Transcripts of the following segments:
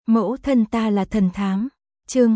Mẫu thân ta là thần thám. Chương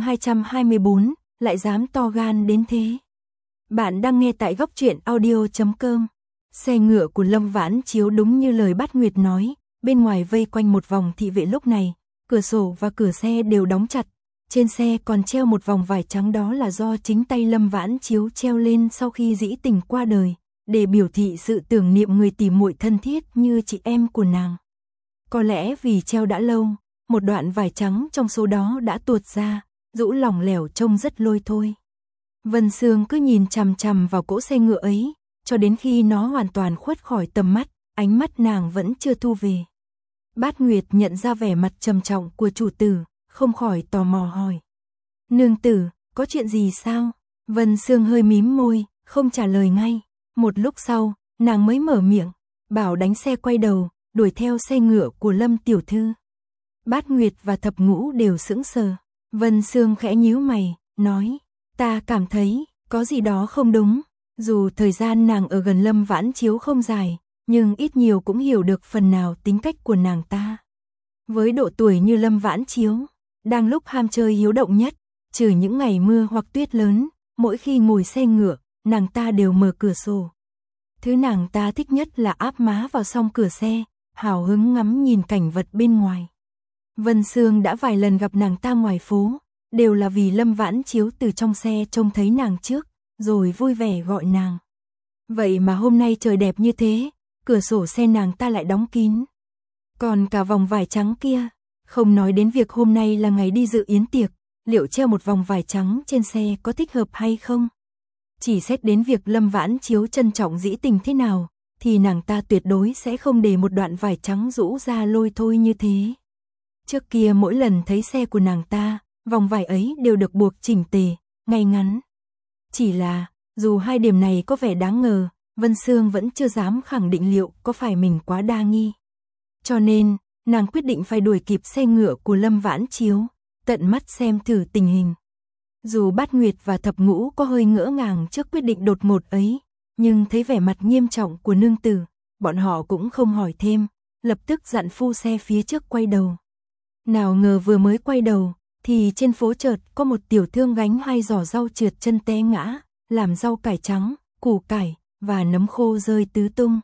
224, lại dám to gan đến thế. Bạn đang nghe tại góc truyện audio.com. Xe ngựa của Lâm Vãn Chiếu đúng như lời Bát Nguyệt nói, bên ngoài vây quanh một vòng thị vệ lúc này, cửa sổ và cửa xe đều đóng chặt. Trên xe còn treo một vòng vải trắng, đó là do chính tay Lâm Vãn Chiếu treo lên sau khi dĩ tình qua đời, để biểu thị sự tưởng niệm người tỉ muội thân thiết như chị em của nàng. Có lẽ vì treo đã lâu, một đoạn vải trắng trong số đó đã tuột ra, rũ lỏng lẻo trông rất lôi thôi. Vân Sương cứ nhìn chằm chằm vào cỗ xe ngựa ấy, cho đến khi nó hoàn toàn khuất khỏi tầm mắt, ánh mắt nàng vẫn chưa thu về. Bát Nguyệt nhận ra vẻ mặt trầm trọng của chủ tử, không khỏi tò mò hỏi. Nương tử, có chuyện gì sao? Vân Sương hơi mím môi, không trả lời ngay. Một lúc sau, nàng mới mở miệng, bảo đánh xe quay đầu, đuổi theo xe ngựa của Lâm tiểu thư. Bát Nguyệt và Thập Ngũ đều sững sờ. Vân Sương khẽ nhíu mày, nói, ta cảm thấy, có gì đó không đúng. Dù thời gian nàng ở gần Lâm Vãn Chiếu không dài, nhưng ít nhiều cũng hiểu được phần nào tính cách của nàng ta. Với độ tuổi như Lâm Vãn Chiếu, đang lúc ham chơi hiếu động nhất, trừ những ngày mưa hoặc tuyết lớn, mỗi khi ngồi xe ngựa, nàng ta đều mở cửa sổ. Thứ nàng ta thích nhất là áp má vào song cửa xe, hào hứng ngắm nhìn cảnh vật bên ngoài. Vân Sương đã vài lần gặp nàng ta ngoài phố, đều là vì Lâm Vãn Chiếu từ trong xe trông thấy nàng trước, rồi vui vẻ gọi nàng. Vậy mà hôm nay trời đẹp như thế, cửa sổ xe nàng ta lại đóng kín. Còn cả vòng vải trắng kia, không nói đến việc hôm nay là ngày đi dự yến tiệc, liệu treo một vòng vải trắng trên xe có thích hợp hay không? Chỉ xét đến việc Lâm Vãn Chiếu trân trọng dĩ tình thế nào, thì nàng ta tuyệt đối sẽ không để một đoạn vải trắng rũ ra lôi thôi như thế. Trước kia mỗi lần thấy xe của nàng ta, vòng vải ấy đều được buộc chỉnh tề, ngay ngắn. Chỉ là, dù hai điểm này có vẻ đáng ngờ, Vân Sương vẫn chưa dám khẳng định liệu có phải mình quá đa nghi. Cho nên, nàng quyết định phải đuổi kịp xe ngựa của Lâm Vãn Chiếu, tận mắt xem thử tình hình. Dù Bát Nguyệt và Thập Ngũ có hơi ngỡ ngàng trước quyết định đột ngột ấy, nhưng thấy vẻ mặt nghiêm trọng của nương tử, bọn họ cũng không hỏi thêm, lập tức dặn phu xe phía trước quay đầu. Nào ngờ vừa mới quay đầu, thì trên phố chợt có một tiểu thương gánh 2 giỏ rau trượt chân té ngã, làm rau cải trắng, củ cải và nấm khô rơi tứ tung.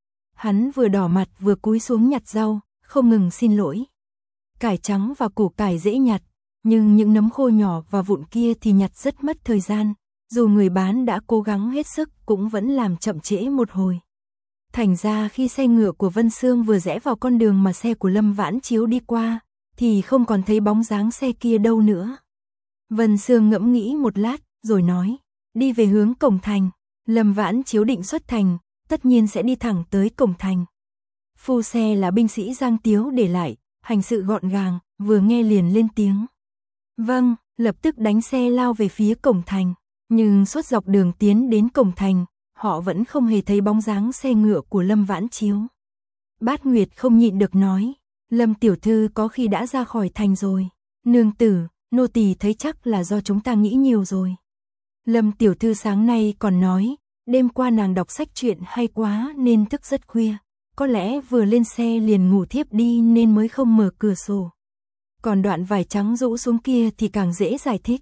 Hắn vừa đỏ mặt vừa cúi xuống nhặt rau, không ngừng xin lỗi. Cải trắng và củ cải dễ nhặt, nhưng những nấm khô nhỏ và vụn kia thì nhặt rất mất thời gian, dù người bán đã cố gắng hết sức cũng vẫn làm chậm trễ một hồi. Thành ra khi xe ngựa của Vân Sương vừa rẽ vào con đường mà xe của Lâm Vãn Chiếu đi qua, thì không còn thấy bóng dáng xe kia đâu nữa. Vân Sương ngẫm nghĩ một lát, rồi nói, đi về hướng cổng thành. Lâm Vãn Chiếu định xuất thành, tất nhiên sẽ đi thẳng tới cổng thành. Phu xe là binh sĩ Giang Tiếu để lại, hành sự gọn gàng, vừa nghe liền lên tiếng. Vâng, lập tức đánh xe lao về phía cổng thành. Nhưng suốt dọc đường tiến đến cổng thành, họ vẫn không hề thấy bóng dáng xe ngựa của Lâm Vãn Chiếu. Bát Nguyệt không nhịn được nói, Lâm tiểu thư có khi đã ra khỏi thành rồi. Nương tử, nô tỳ thấy chắc là do chúng ta nghĩ nhiều rồi. Lâm tiểu thư sáng nay còn nói, đêm qua nàng đọc sách truyện hay quá nên thức rất khuya. Có lẽ vừa lên xe liền ngủ thiếp đi nên mới không mở cửa sổ. Còn đoạn vải trắng rũ xuống kia thì càng dễ giải thích.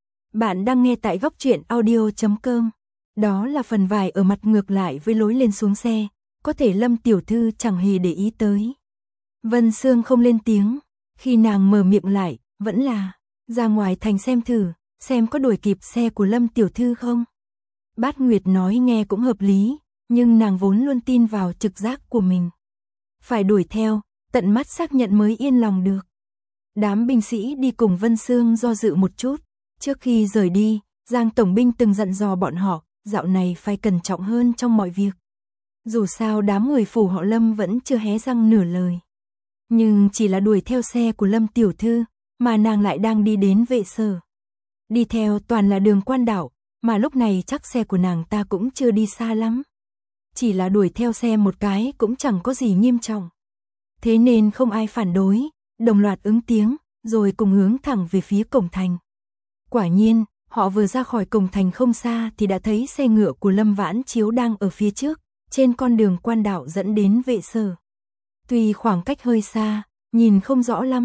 Bạn đang nghe tại góc truyện audio.com. Đó là phần vải ở mặt ngược lại với lối lên xuống xe, có thể Lâm tiểu thư chẳng hề để ý tới. Vân Sương không lên tiếng, khi nàng mở miệng lại, vẫn là, ra ngoài thành xem thử, xem có đuổi kịp xe của Lâm tiểu thư không. Bát Nguyệt nói nghe cũng hợp lý, nhưng nàng vốn luôn tin vào trực giác của mình. Phải đuổi theo, tận mắt xác nhận mới yên lòng được. Đám binh sĩ đi cùng Vân Sương do dự một chút, trước khi rời đi, Giang tổng binh từng dặn dò bọn họ, dạo này phải cẩn trọng hơn trong mọi việc. Dù sao đám người phủ họ Lâm vẫn chưa hé răng nửa lời. Nhưng chỉ là đuổi theo xe của Lâm tiểu thư, mà nàng lại đang đi đến vệ sở. Đi theo toàn là đường quan đạo, mà lúc này chắc xe của nàng ta cũng chưa đi xa lắm. Chỉ là đuổi theo xe một cái cũng chẳng có gì nghiêm trọng. Thế nên không ai phản đối, đồng loạt ứng tiếng, rồi cùng hướng thẳng về phía cổng thành. Quả nhiên, họ vừa ra khỏi cổng thành không xa thì đã thấy xe ngựa của Lâm Vãn Chiếu đang ở phía trước, trên con đường quan đạo dẫn đến vệ sở. Tuy khoảng cách hơi xa, nhìn không rõ lắm,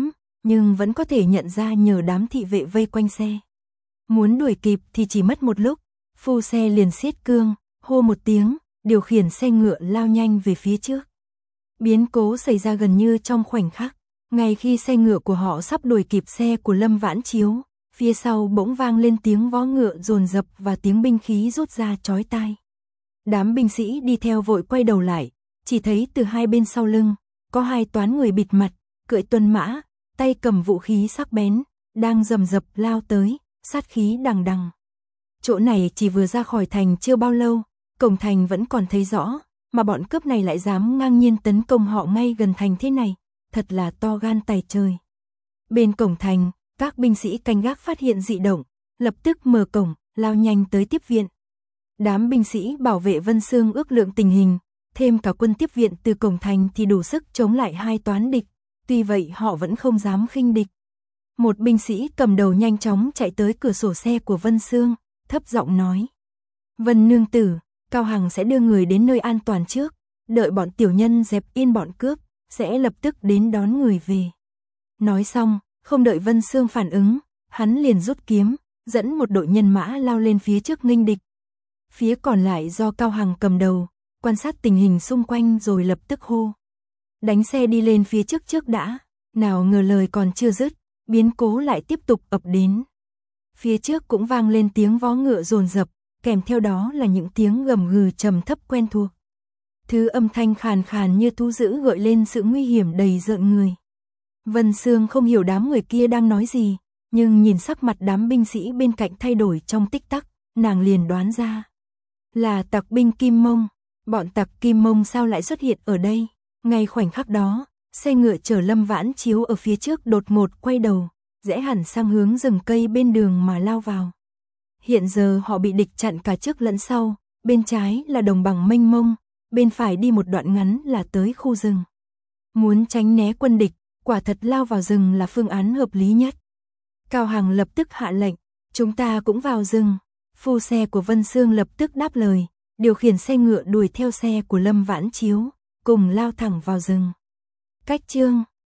nhưng vẫn có thể nhận ra nhờ đám thị vệ vây quanh xe. Muốn đuổi kịp thì chỉ mất một lúc, phu xe liền siết cương, hô một tiếng, điều khiển xe ngựa lao nhanh về phía trước. Biến cố xảy ra gần như trong khoảnh khắc, ngay khi xe ngựa của họ sắp đuổi kịp xe của Lâm Vãn Chiếu, phía sau bỗng vang lên tiếng vó ngựa dồn dập và tiếng binh khí rút ra chói tai. Đám binh sĩ đi theo vội quay đầu lại, chỉ thấy từ hai bên sau lưng, có hai toán người bịt mặt, cưỡi tuần mã, tay cầm vũ khí sắc bén, đang rầm rập lao tới, sát khí đằng đằng. Chỗ này chỉ vừa ra khỏi thành chưa bao lâu, cổng thành vẫn còn thấy rõ, mà bọn cướp này lại dám ngang nhiên tấn công họ ngay gần thành thế này, thật là to gan tài trời. Bên cổng thành, các binh sĩ canh gác phát hiện dị động, lập tức mở cổng, lao nhanh tới tiếp viện. Đám binh sĩ bảo vệ Vân Xương ước lượng tình hình, thêm cả quân tiếp viện từ cổng thành thì đủ sức chống lại hai toán địch, tuy vậy họ vẫn không dám khinh địch. Một binh sĩ cầm đầu nhanh chóng chạy tới cửa sổ xe của Vân Xương, thấp giọng nói: "Vân nương tử, Cao Hằng sẽ đưa người đến nơi an toàn trước, đợi bọn tiểu nhân dẹp yên bọn cướp, sẽ lập tức đến đón người về." Nói xong, không đợi Vân Xương phản ứng, hắn liền rút kiếm, dẫn một đội nhân mã lao lên phía trước nghênh địch. Phía còn lại do Cao Hằng cầm đầu, quan sát tình hình xung quanh rồi lập tức hô: "Đánh xe đi lên phía trước trước đã." Nào ngờ lời còn chưa dứt, biến cố lại tiếp tục ập đến. Phía trước cũng vang lên tiếng vó ngựa dồn dập, kèm theo đó là những tiếng gầm gừ trầm thấp quen thuộc. Thứ âm thanh khàn khàn như thú dữ gợi lên sự nguy hiểm đầy rợn người. Vân Xương không hiểu đám người kia đang nói gì, nhưng nhìn sắc mặt đám binh sĩ bên cạnh thay đổi trong tích tắc, nàng liền đoán ra là tặc binh Kim Mông. Bọn tặc Kim Mông sao lại xuất hiện ở đây? Ngay khoảnh khắc đó, xe ngựa chở Lâm Vãn Chiếu ở phía trước đột ngột quay đầu, rẽ hẳn sang hướng rừng cây bên đường mà lao vào. Hiện giờ họ bị địch chặn cả trước lẫn sau, bên trái là đồng bằng mênh mông, bên phải đi một đoạn ngắn là tới khu rừng. Muốn tránh né quân địch, quả thật lao vào rừng là phương án hợp lý nhất. Cao Hằng lập tức hạ lệnh, "Chúng ta cũng vào rừng." Phu xe của Vân Xương lập tức đáp lời, điều khiển xe ngựa đuổi theo xe của Lâm Vãn Chiếu, cùng lao thẳng vào rừng. Cách chương